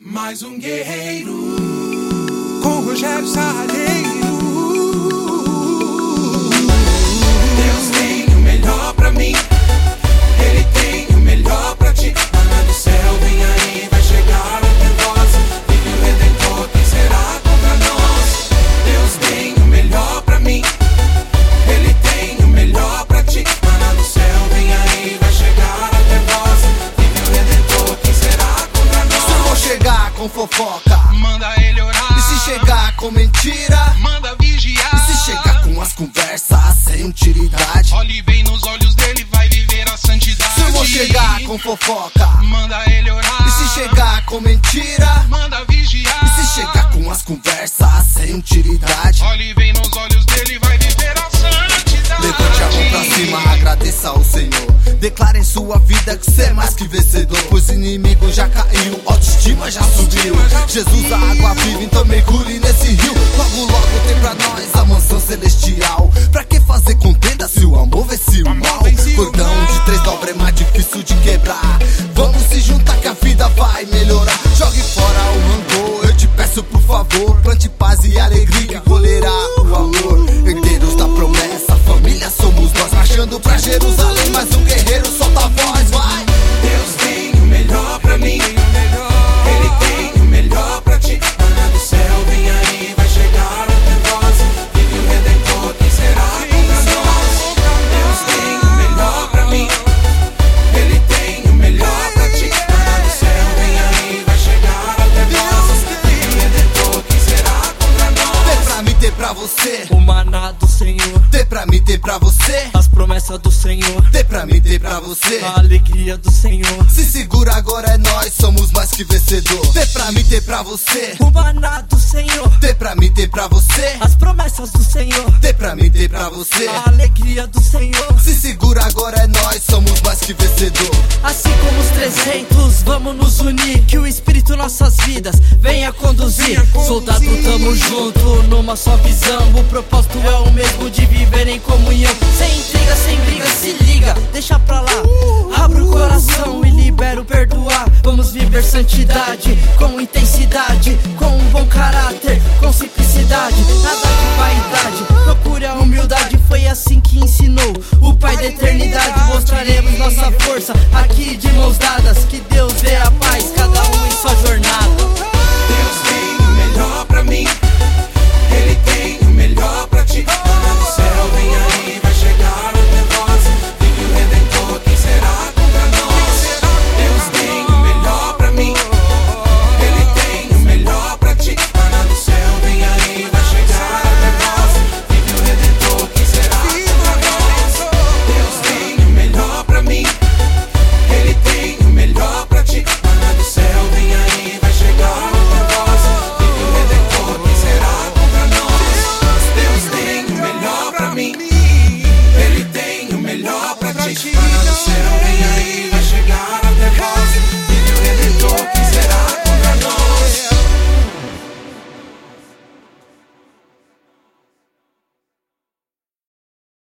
Mais um guerreiro com Rogério Sarradeiro. Deus tem o melhor pra mim, Ele tem o melhor pra ti. Maná do céu, vem aí, vai chegar até nós. Vive o Redentor, quem será contra nós? Deus tem o melhor pra mim, Ele tem o melhor pra ti. Maná do céu, vem aí, vai chegar até nós. Vive o Redentor, quem será contra nós? Se eu vou chegar com fofoca, manda ele orar. E se chegar com mentira, manda vigiar. E se chegar com as conversas sem utilidade, olhe bem nos olhos dele, vai viver a santidade. Se eu vou chegar com fofoca, manda ele orar. E se chegar com mentira, manda vigiar. E se chegar com as conversas sem utilidade, olhe bem nos olhos dele, vai viver a santidade. levante a mão pra cima, agradeça ao Senhor. Declare em sua vida que cê é mais que vencedor. Pois inimigo já caiu, autoestima já subiu. Jesus, a água viva, então mergulhe nesse rio. Logo, logo tem pra nós a mansão celestial. Pra que fazer contenda se o amor vence o mal? Cordão de 3 dobras é mais difícil de quebrar. Vamos se juntar que a vida vai melhorar. Jogue fora o rancor, eu te peço por favor. Plante paz e alegria que colherá o amor. Herdeiros da promessa, família somos nós. Marchando pra Jerusalém, mais um guerreiro solta a voz, vai. Deus tem o melhor pra mim, Ele tem o melhor pra ti. Maná do céu, vem aí, vai chegar até nós. Vive o Redentor, quem será contra nós? Deus tem o melhor pra mim, Ele tem o melhor pra ti. Maná do céu, vem aí, vai chegar até nós. Vive o Redentor, quem será contra nós? Ter pra mim, ter pra você o maná do Senhor. Ter pra mim, ter pra você As promessas do Senhor. Ter pra mim, ter pra você A alegria do Senhor. Se segura agora é nós, somos mais que vencedor. Ter pra mim, ter pra você O maná do Senhor. Ter pra mim, ter pra você As promessas do Senhor. Ter pra mim, ter pra você A alegria do Senhor. Se segura agora é nós, somos mais que vencedor. Assim como os 300, vamos nos unir. Que o Espírito nossas vidas venha conduzir. Soldado, tamo junto, numa só visão. O propósito é o mesmo, de viver em comunhão. Sem intriga, sem briga, se liga, deixa pra lá. Abra o coração e libera o perdoar. Vamos viver santidade com intensidade, com um bom caráter, com simplicidade, nada de vaidade. Procure a humildade, foi assim que ensinou o Pai da eternidade. Mostraremos nossa força aqui de mãos dadas. Que Deus dê a paz, cada um